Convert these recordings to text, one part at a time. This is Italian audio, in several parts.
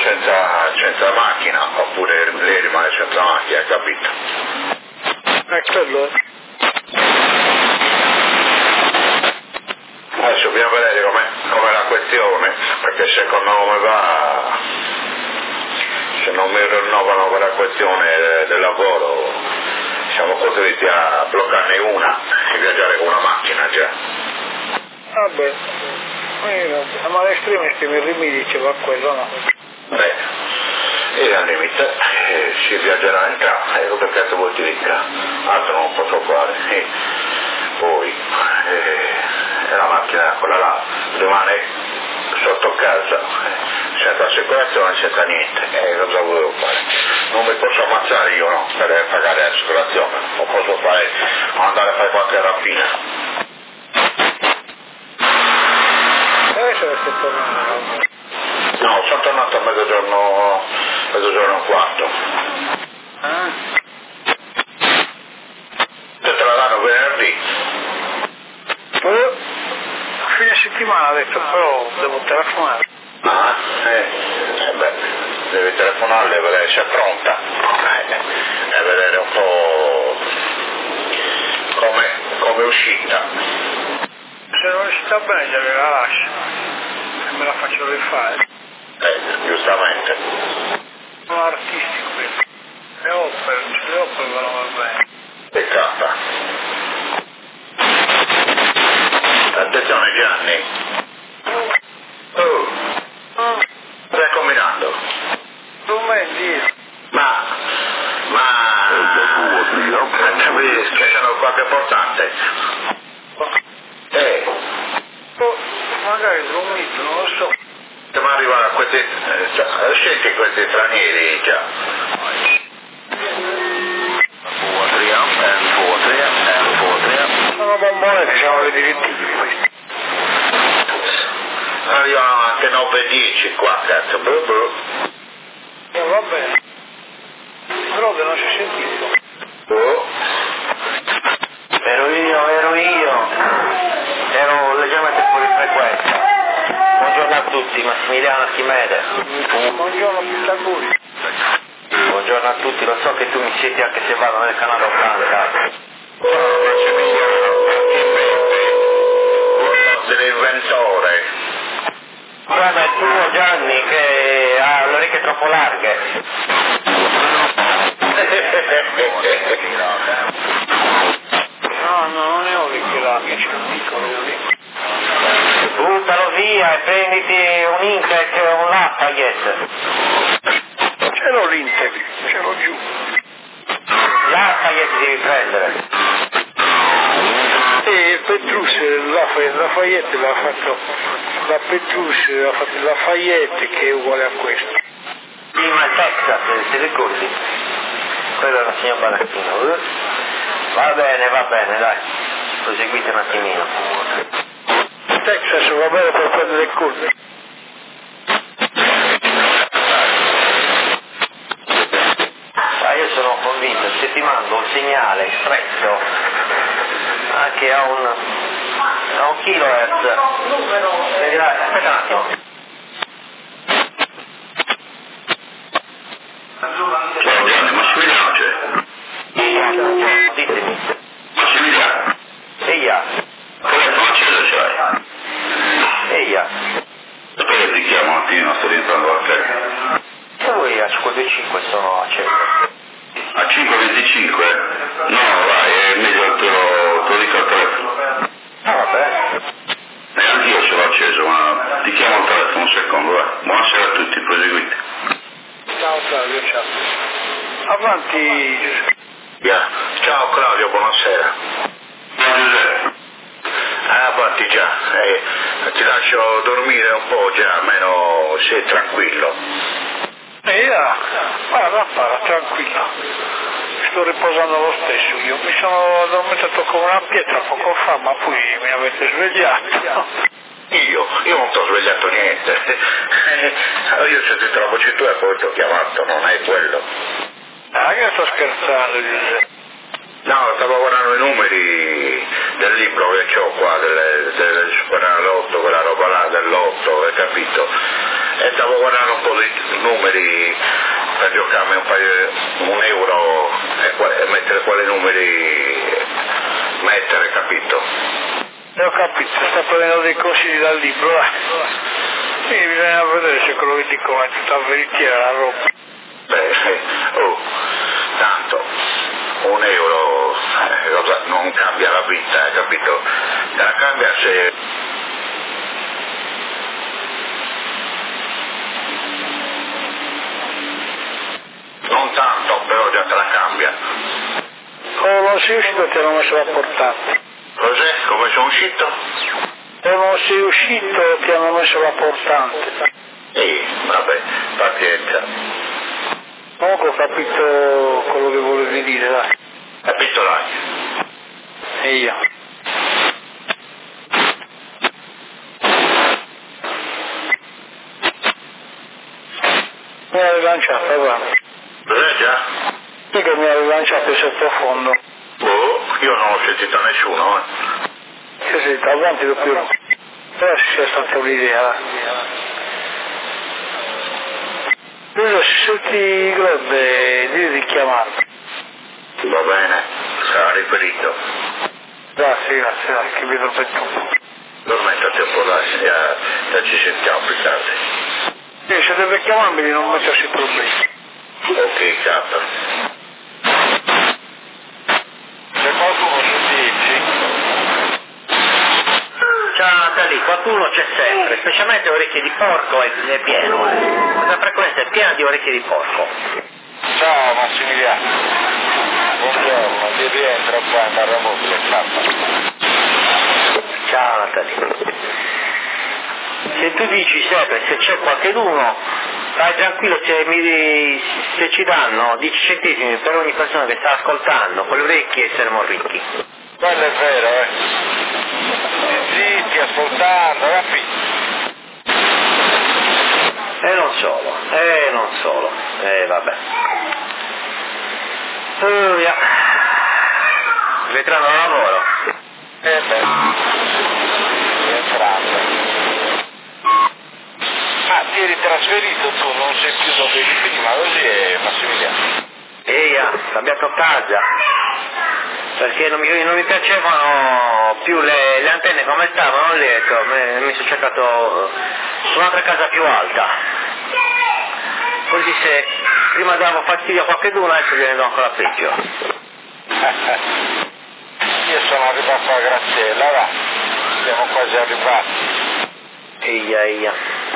senza macchina, oppure lei rimane senza macchina, capito? Quello. Adesso bisogna vedere com'è la questione, perché secondo me se non mi rinnovano quella questione del lavoro, siamo costretti a bloccarne una e viaggiare con una macchina già. Vabbè, ma l'estremista mi diceva quello, no? Beh, e al limite si viaggerà in casa, ecco perché tu vuoi dire, altro non posso fare. Poi la macchina, quella là, rimane sotto casa, senza assicurazione, senza niente, cosa volevo fare? Non mi posso ammazzare io, no, per pagare l'assicurazione, non posso andare a fare qualche rapina. Adesso stai tornando? No, sono tornato a mezzogiorno e quarto. Te la danno venerdì. A fine settimana ha detto, però devo telefonare. Beh, devi telefonarle e vedere se è pronta e vedere un po' come è uscita. Se non sta bene gliela lascio e me la faccio rifare. Giustamente. Sono artistico questo. Le opere vanno bene. Peccato. Attenzione Gianni. Stai combinando? Non mi dire. Ma che sono qualche importante. Magari dormito, non lo so. Ma arrivano a questi scendi questi stranieri già. Sono bombone che siamo le direttive questi. Arrivano anche 9 e 10 qua, cazzo. Va bene. Però che non si è sentito. Ero leggermente fuori frequenza. Buongiorno a tutti, Massimiliano Archimede. Buongiorno Pitagori. Buongiorno a tutti, lo so che tu mi siedi anche se vado nel canale 80. Dell'inventore. Guarda il tuo Gianni che ha le orecchie troppo larghe. No, non ne ho orecchie larghe, c'è un piccolo orecchio. Buttalo via e prenditi un Intec e un Lafayette. Ce l'ho l'Intec, ce l'ho giù. Lafayette devi prendere. E Petrus, Lafayette l'ha fatto, la Petrus ha fatto il Lafayette che è uguale a questo. Prima il Texas, ti ricordi? Quello era il signor Barattino. Va bene, dai. Proseguite un attimino. Texas va bene per prendere il colpo. Io sono convinto, se ti mando un segnale stretto anche a un kilohertz, aspetta un attimo. Ciao Gianni, Massimiliano c'è. Ditemi. Massimiliano. Eia. Telefono acceso c'hai? Eia. Aspetta che ti chiamo un attimo, sto rientrando a te. Se vuoi a 525 sono acceso. A 5.25? No, vai, è meglio te lo dico al telefono. Vabbè. E anch'io ce l'ho acceso, ma ti chiamo al telefono un secondo, vai. Buonasera a tutti, proseguite. Ciao Claudio, ciao. Avanti Giuseppe. Ciao Claudio, buonasera. Ciao Giuseppe. Avanti già, ti lascio dormire un po' già, almeno sei tranquillo. Parla, tranquillo. Sto riposando lo stesso, io mi sono addormentato come una pietra poco fa, ma poi mi avete svegliato. Io non ti ho svegliato niente. Io ho sentito la voce tua e poi ti ho chiamato, non è quello. Io sto scherzando, Giuseppe. No, stavo guardando i numeri del libro che ho qua, del Superenalotto, quella roba là dell'otto, hai capito? E stavo guardando un po' di numeri per giocarmi un euro e mettere quali numeri mettere, capito? Ho capito, sta prendendo dei consigli dal libro, quindi bisogna vedere se quello che dicono è tutta veritiera la roba. Beh, tanto un euro non cambia la vita, capito? La cambia se... Non tanto, però già te la cambia. Come non sei uscito ti hanno messo la portata. Cos'è? Come sono uscito? Come non sei uscito ti hanno messo la portante. Vabbè, pazienza. Comunque ho capito quello che volevi dire, dai. Capito dai? E io. Mi ha rilanciato, guarda. Cos'è già? Sì che mi ha rilanciato il sottofondo. Io non ho sentito nessuno, Sì, sì, avanti doppio no. Però sia stata l'idea. Allora, se ti grebbe, dire di chiamarmi. Va bene, sarà riferito. Grazie, dai, che vedo per tu. Dormentate un po', dai, già ci sentiamo più tardi. Se deve chiamarmi di non mettersi problemi. Ok, capo. C'è qualcuno su 10? Ciao Natalie, qualcuno c'è sempre, specialmente orecchie di porco è pieno, Questa frequenza è piena di orecchie di porco. Ciao Massimiliano, buongiorno, ti rientro qua in barra mobile, Ciao Natalie. Se tu dici sempre, se c'è qualcheduno, stai tranquillo, se ci danno 10 centesimi per ogni persona che sta ascoltando, con le orecchie saremo ricchi. Quello è vero, zitti, ascoltando, capito? E non solo, vabbè. Via. Vedranno lavoro. Beh, rientrando. Ah, ti eri trasferito tu, non sei più dove eri prima, così è Massimiliano. Cambiato casa. Perché non mi piacevano più le antenne come stavano, mi sono cercato un'altra casa più alta. Così se prima davo fastidio a qualcuno, adesso gliene do ancora peggio. Io sono arrivato a Graziella, va, siamo quasi arrivati. Eia.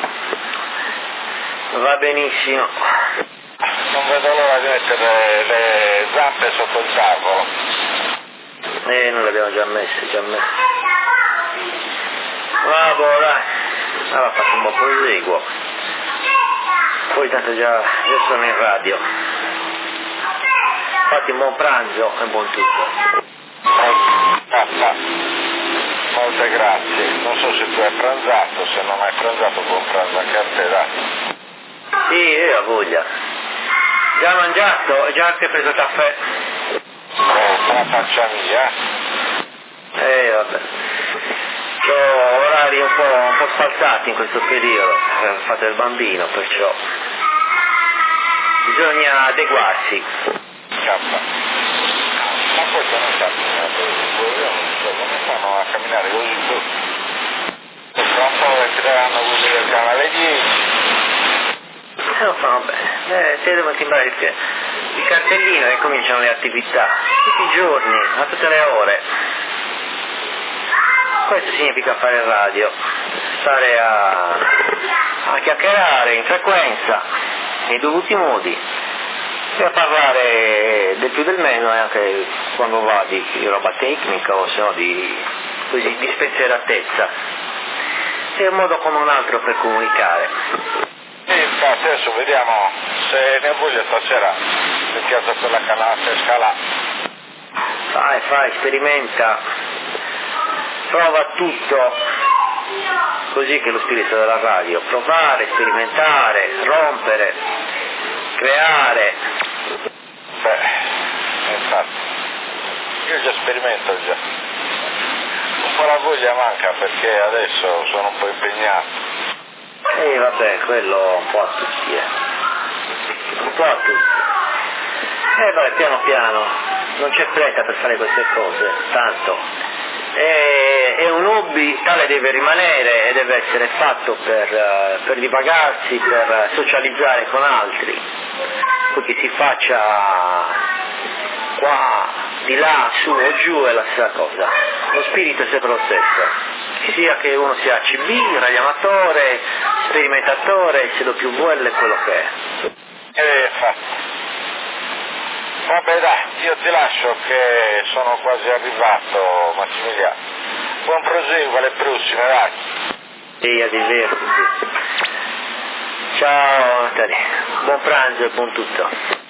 Va benissimo. Non vedo l'ora di mettere le zampe sotto il tavolo. Non le abbiamo già messe. Vabbè, dai. Allora faccio un po' proseguo. Poi tanto già sono in radio. Fatti un buon pranzo e buon tutto. Molte grazie. Non so se tu hai pranzato, se non hai pranzato buon pranzo anche a te, dai. Sì, io ho voglia. Già mangiato e già anche preso caffè. La faccia mia. Vabbè. Ho orari un po' spalzati in questo periodo, fatto il bambino, perciò bisogna adeguarsi. Ma questo non cammina, io non so come fanno a camminare così tu. Tra un po' entreranno quelli del canale 10. Non fanno bene, se devono timbrare il cartellino e cominciano le attività, tutti i giorni, a tutte le ore. Questo significa fare radio, stare a chiacchierare in frequenza, nei dovuti modi, e a parlare del più del meno, e anche quando va di roba tecnica o se no di spensieratezza. È un modo come un altro per comunicare. Infatti adesso vediamo se ne ho voglia stasera, mettiamo quella canale scala. Fai, sperimenta, prova tutto, così che è lo spirito della radio, provare, sperimentare, rompere, creare. Infatti, io già sperimento già. Un po' la voglia manca perché adesso sono un po' impegnato. Vabbè. sé, quello un po' a tutti, un po' a tutti. Vabbè, piano piano, non c'è fretta per fare queste cose, tanto. È un hobby, tale deve rimanere e deve essere fatto per divagarsi, per socializzare con altri, poi che si faccia qua, di là, su o giù è la stessa cosa, lo spirito è sempre lo stesso, sia che uno sia CB, radioamatore, sperimentatore, CWL, quello che è. Infatti. Vabbè dai, io ti lascio che sono quasi arrivato, Massimiliano. Buon proseguo alle prossime, dai. E a divertirsi. Ciao Natale, buon pranzo e buon tutto.